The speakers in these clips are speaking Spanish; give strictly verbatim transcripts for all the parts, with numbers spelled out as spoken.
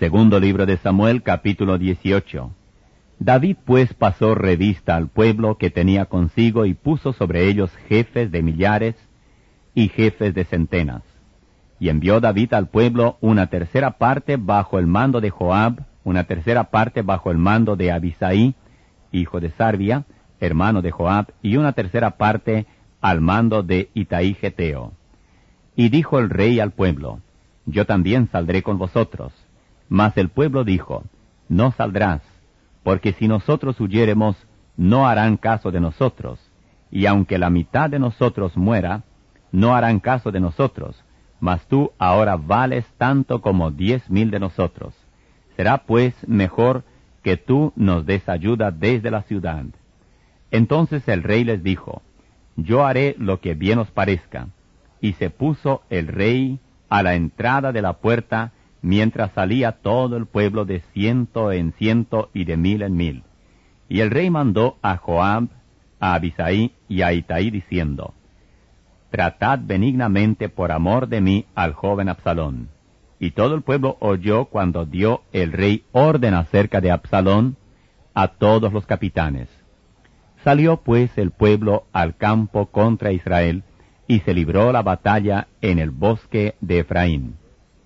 Segundo libro de Samuel, capítulo dieciocho. David pues pasó revista al pueblo que tenía consigo y puso sobre ellos jefes de millares y jefes de centenas. Y envió David al pueblo una tercera parte bajo el mando de Joab, una tercera parte bajo el mando de Abisaí, hijo de Sarvia, hermano de Joab, y una tercera parte al mando de Itaí Geteo. Y dijo el rey al pueblo, yo también saldré con vosotros. Mas el pueblo dijo, no saldrás, porque si nosotros huyéremos, no harán caso de nosotros, y aunque la mitad de nosotros muera, no harán caso de nosotros, mas tú ahora vales tanto como diez mil de nosotros. Será pues mejor que tú nos des ayuda desde la ciudad. Entonces el rey les dijo, yo haré lo que bien os parezca. Y se puso el rey a la entrada de la puerta, mientras salía todo el pueblo de ciento en ciento y de mil en mil. Y el rey mandó a Joab, a Abisaí y a Itaí diciendo, tratad benignamente por amor de mí al joven Absalón. Y todo el pueblo oyó cuando dio el rey orden acerca de Absalón a todos los capitanes. Salió pues el pueblo al campo contra Israel, y se libró la batalla en el bosque de Efraín.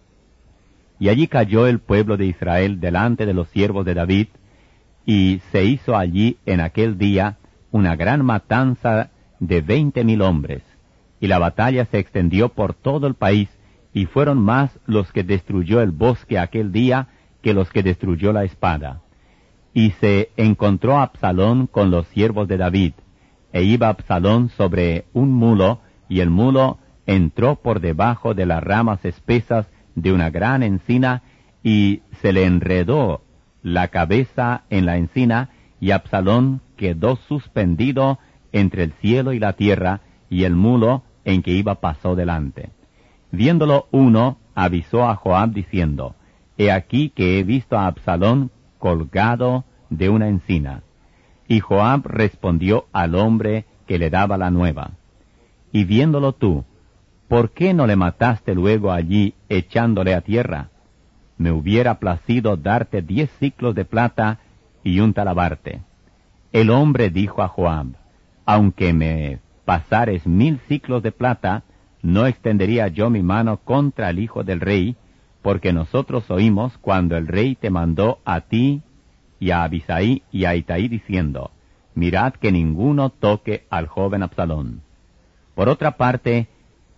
Y allí cayó el pueblo de Israel delante de los siervos de David, y se hizo allí en aquel día una gran matanza de veinte mil hombres, y la batalla se extendió por todo el país, y fueron más los que destruyó el bosque aquel día que los que destruyó la espada. Y se encontró Absalón con los siervos de David, e iba Absalón sobre un mulo, y el mulo entró por debajo de las ramas espesas de una gran encina, y se le enredó la cabeza en la encina, y Absalón quedó suspendido entre el cielo y la tierra, y el mulo en que iba pasó delante. Viéndolo uno, avisó a Joab diciendo, he aquí que he visto a Absalón colgado de una encina. Y Joab respondió al hombre que le daba la nueva, y viéndolo tú, ¿por qué no le mataste luego allí echándole a tierra? Me hubiera placido darte diez siclos de plata y un talabarte. El hombre dijo a Joab, aunque me pasares mil siclos de plata, no extendería yo mi mano contra el hijo del rey, porque nosotros oímos cuando el rey te mandó a ti y a Abisaí y a Itaí diciendo, mirad que ninguno toque al joven Absalón. Por otra parte,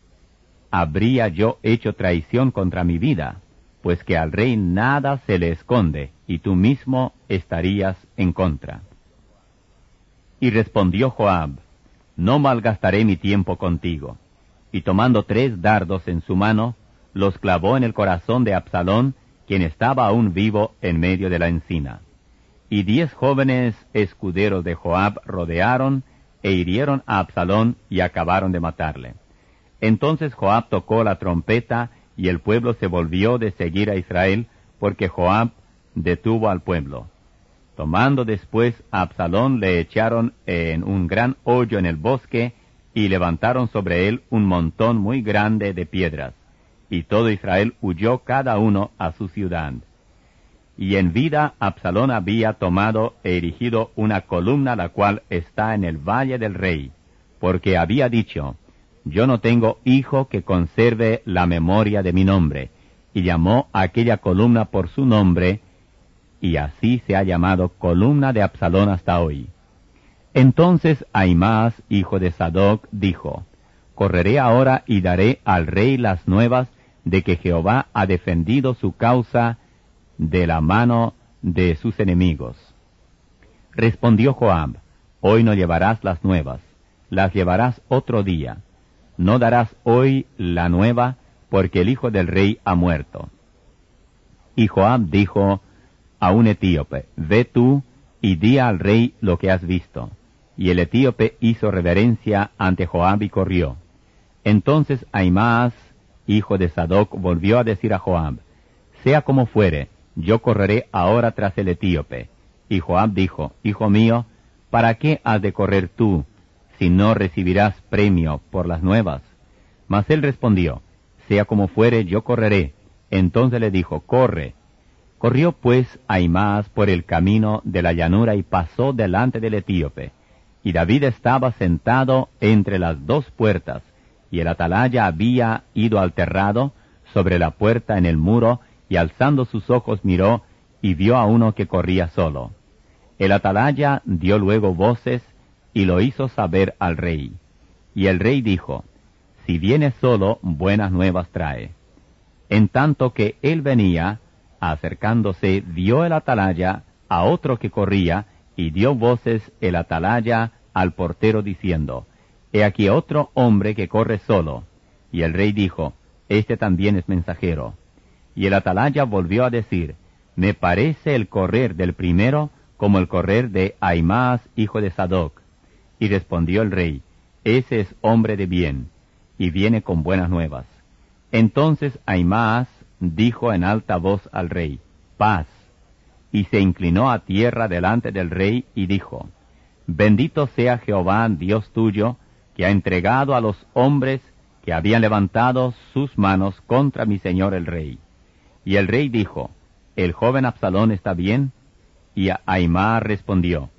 habría yo hecho traición contra mi vida, pues que al rey nada se le esconde, y tú mismo estarías en contra. Y respondió Joab, no malgastaré mi tiempo contigo. Y tomando tres dardos en su mano, los clavó en el corazón de Absalón, quien estaba aún vivo en medio de la encina. Y diez jóvenes escuderos de Joab rodearon e hirieron a Absalón y acabaron de matarle. Entonces Joab tocó la trompeta, y el pueblo se volvió de seguir a Israel, porque Joab detuvo al pueblo. Tomando después a Absalón, le echaron en un gran hoyo en el bosque, y levantaron sobre él un montón muy grande de piedras. Y todo Israel huyó cada uno a su ciudad. Y en vida Absalón había tomado e erigido una columna, la cual está en el valle del rey, porque había dicho, yo no tengo hijo que conserve la memoria de mi nombre, y llamó a aquella columna por su nombre, y así se ha llamado columna de Absalón hasta hoy. Entonces Ahimaas, hijo de Sadoc, dijo, correré ahora y daré al rey las nuevas de que Jehová ha defendido su causa de la mano de sus enemigos. Respondió Joab, hoy no llevarás las nuevas, las llevarás otro día. No darás hoy la nueva, porque el hijo del rey ha muerto. Y Joab dijo a un etíope, ve tú y di al rey lo que has visto. Y el etíope hizo reverencia ante Joab y corrió. Entonces Ahimaas, hijo de Sadoc, volvió a decir a Joab, sea como fuere, yo correré ahora tras el etíope. Y Joab dijo, hijo mío, ¿para qué has de correr tú, si no recibirás premio por las nuevas? Mas él respondió, sea como fuere, yo correré. Entonces le dijo, corre. Corrió pues Ahimaas por el camino de la llanura y pasó delante del etíope. Y David estaba sentado entre las dos puertas, y el atalaya había ido al terrado sobre la puerta en el muro, y alzando sus ojos miró, y vio a uno que corría solo. El atalaya dio luego voces, y lo hizo saber al rey. Y el rey dijo, si viene solo, buenas nuevas trae. En tanto que él venía, acercándose, dio el atalaya a otro que corría, y dio voces el atalaya al portero diciendo, he aquí otro hombre que corre solo. Y el rey dijo, este también es mensajero. Y el atalaya volvió a decir, me parece el correr del primero como el correr de Ahimaas, hijo de Sadoc. Y respondió el rey, ese es hombre de bien, y viene con buenas nuevas. Entonces Ahimaas dijo en alta voz al rey, paz, y se inclinó a tierra delante del rey y dijo, bendito sea Jehová, Dios tuyo, que ha entregado a los hombres que habían levantado sus manos contra mi señor el rey. Y el rey dijo, ¿el joven Absalón está bien? Y Ahimaas respondió,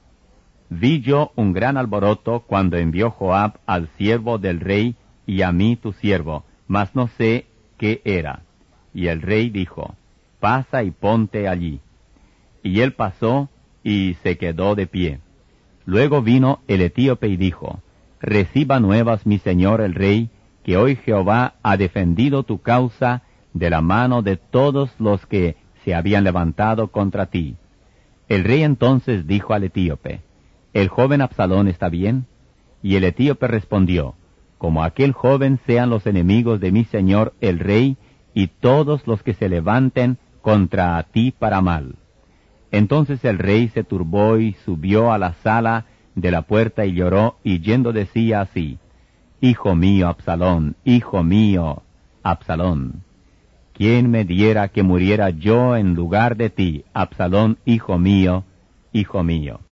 vi yo un gran alboroto cuando envió Joab al siervo del rey y a mí tu siervo, mas no sé qué era. Y el rey dijo, pasa y ponte allí. Y él pasó y se quedó de pie. Luego vino el etíope y dijo, reciba nuevas mi señor el rey, que hoy Jehová ha defendido tu causa de la mano de todos los que se habían levantado contra ti. El rey entonces dijo al etíope, ¿el joven Absalón está bien? Y el etíope respondió, como aquel joven sean los enemigos de mi señor el rey, y todos los que se levanten contra ti para mal. Entonces el rey se turbó y subió a la sala de la puerta y lloró, y yendo decía así, hijo mío Absalón, hijo mío Absalón, ¿quién me diera que muriera yo en lugar de ti, Absalón, hijo mío, hijo mío?